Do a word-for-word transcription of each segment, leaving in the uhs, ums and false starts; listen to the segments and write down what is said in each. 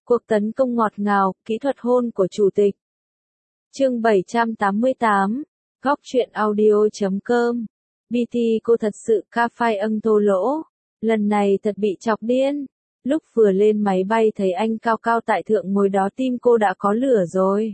Cuộc tấn công ngọt ngào, kỹ thuật hôn của chủ tịch. Chương bảy trăm tám mươi tám, góc truyện audio chấm com. bê tê cô thật sự ca phai âng thô lỗ. Lần này thật bị chọc điên. Lúc vừa lên máy bay thấy anh cao cao tại thượng ngồi đó tim cô đã có lửa rồi.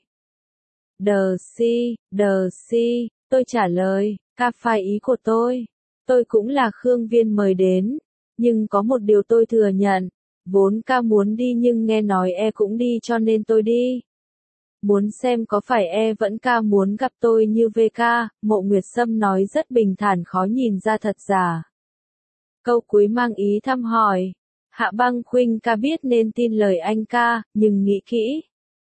Đờ si, đờ si, tôi trả lời, ca phai ý của tôi. Tôi cũng là Khương Viên mời đến. Nhưng có một điều tôi thừa nhận. Vốn ca muốn đi nhưng nghe nói e cũng đi cho nên tôi đi. Muốn xem có phải e vẫn ca muốn gặp tôi như vê ca, Mộ Nguyệt Sâm nói rất bình thản khó nhìn ra thật giả. Câu cuối mang ý thăm hỏi. Hạ Băng Khuynh ca biết nên tin lời anh ca, nhưng nghĩ kỹ.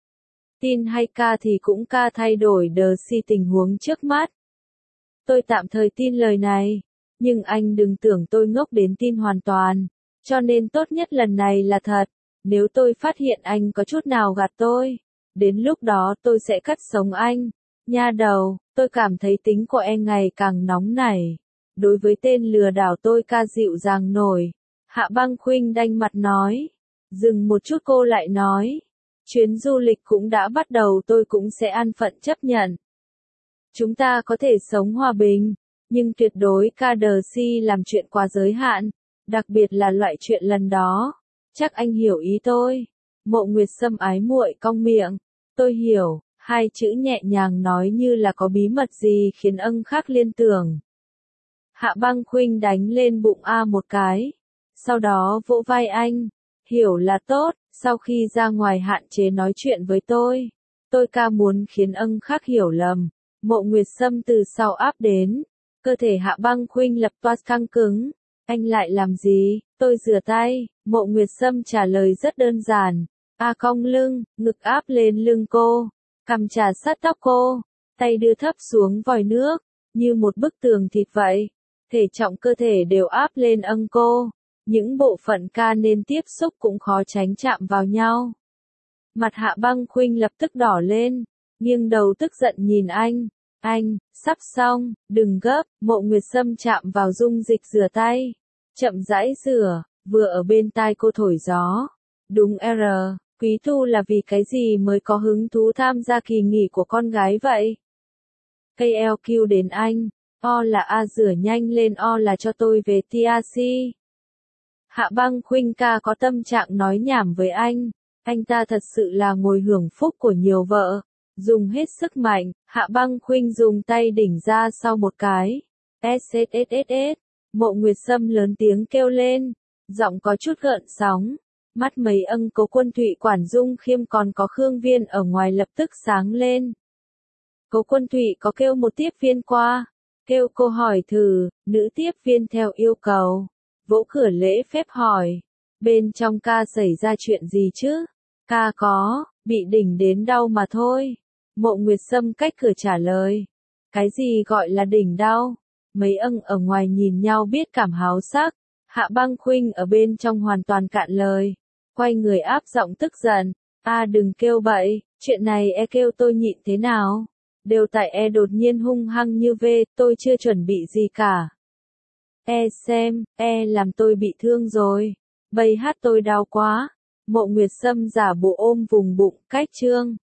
Tin hay ca thì cũng ca thay đổi đờ si tình huống trước mắt. Tôi tạm thời tin lời này, nhưng anh đừng tưởng tôi ngốc đến tin hoàn toàn. Cho nên tốt nhất lần này là thật, nếu tôi phát hiện anh có chút nào gạt tôi, đến lúc đó tôi sẽ cắt sống anh. Nha đầu, tôi cảm thấy tính của em ngày càng nóng nảy. Đối với tên lừa đảo tôi ca dịu dàng nổi. Hạ Băng Khuynh đanh mặt nói. Dừng một chút cô lại nói. Chuyến du lịch cũng đã bắt đầu tôi cũng sẽ an phận chấp nhận. Chúng ta có thể sống hòa bình, nhưng tuyệt đối ca đờ si làm chuyện quá giới hạn. Đặc biệt là loại chuyện lần đó. Chắc anh hiểu ý tôi. Mộ Nguyệt Sâm ái muội cong miệng. Tôi hiểu, hai chữ nhẹ nhàng nói như là có bí mật gì khiến âng khác liên tưởng. Hạ Băng Khuynh đánh lên bụng A một cái. Sau đó vỗ vai anh. Hiểu là tốt, sau khi ra ngoài hạn chế nói chuyện với tôi. Tôi ca muốn khiến âng khác hiểu lầm. Mộ Nguyệt Sâm từ sau áp đến. Cơ thể Hạ Băng Khuynh lập toát căng cứng. Anh lại làm gì? Tôi rửa tay. Mộ Nguyệt Sâm trả lời rất đơn giản. A cong lưng, ngực áp lên lưng cô. Cằm trà sát tóc cô. Tay đưa thấp xuống vòi nước. Như một bức tường thịt vậy. Thể trọng cơ thể đều áp lên âng cô. Những bộ phận ca nên tiếp xúc cũng khó tránh chạm vào nhau. Mặt Hạ Băng Khuynh lập tức đỏ lên. Nghiêng đầu tức giận nhìn anh. Anh, sắp xong, đừng gấp, Mộ Nguyệt Sâm chạm vào dung dịch rửa tay. Chậm rãi rửa, vừa ở bên tai cô thổi gió. Đúng R, Quý Thu là vì cái gì mới có hứng thú tham gia kỳ nghỉ của con gái vậy? ca lờ quy đến anh, O là A rửa nhanh lên O là cho tôi về tê a xê. Hạ Băng Khuynh ca có tâm trạng nói nhảm với anh. Anh ta thật sự là ngồi hưởng phúc của nhiều vợ. Dùng hết sức mạnh, Hạ Băng Khuynh dùng tay đỉnh ra sau một cái. ét. Mộ Nguyệt Sâm lớn tiếng kêu lên. Giọng có chút gợn sóng. Mắt mấy âng Cố Quân Thụy Quản Dung Khiêm còn có Khương Viên ở ngoài lập tức sáng lên. Cố Quân Thụy có kêu một tiếp viên qua. Kêu cô hỏi thử, nữ tiếp viên theo yêu cầu. Vỗ cửa lễ phép hỏi. Bên trong ca xảy ra chuyện gì chứ? Ca có, bị đỉnh đến đau mà thôi. Mộ Nguyệt Sâm cách cửa trả lời. Cái gì gọi là đỉnh đau? Mấy âng ở ngoài nhìn nhau biết cảm háo sắc. Hạ Băng Khuynh ở bên trong hoàn toàn cạn lời. Quay người áp giọng tức giận. A đừng kêu bậy, chuyện này e kêu tôi nhịn thế nào? Đều tại e đột nhiên hung hăng như vê, tôi chưa chuẩn bị gì cả. E xem, e làm tôi bị thương rồi. Bây hát tôi đau quá. Mộ Nguyệt Sâm giả bộ ôm vùng bụng, cách chương.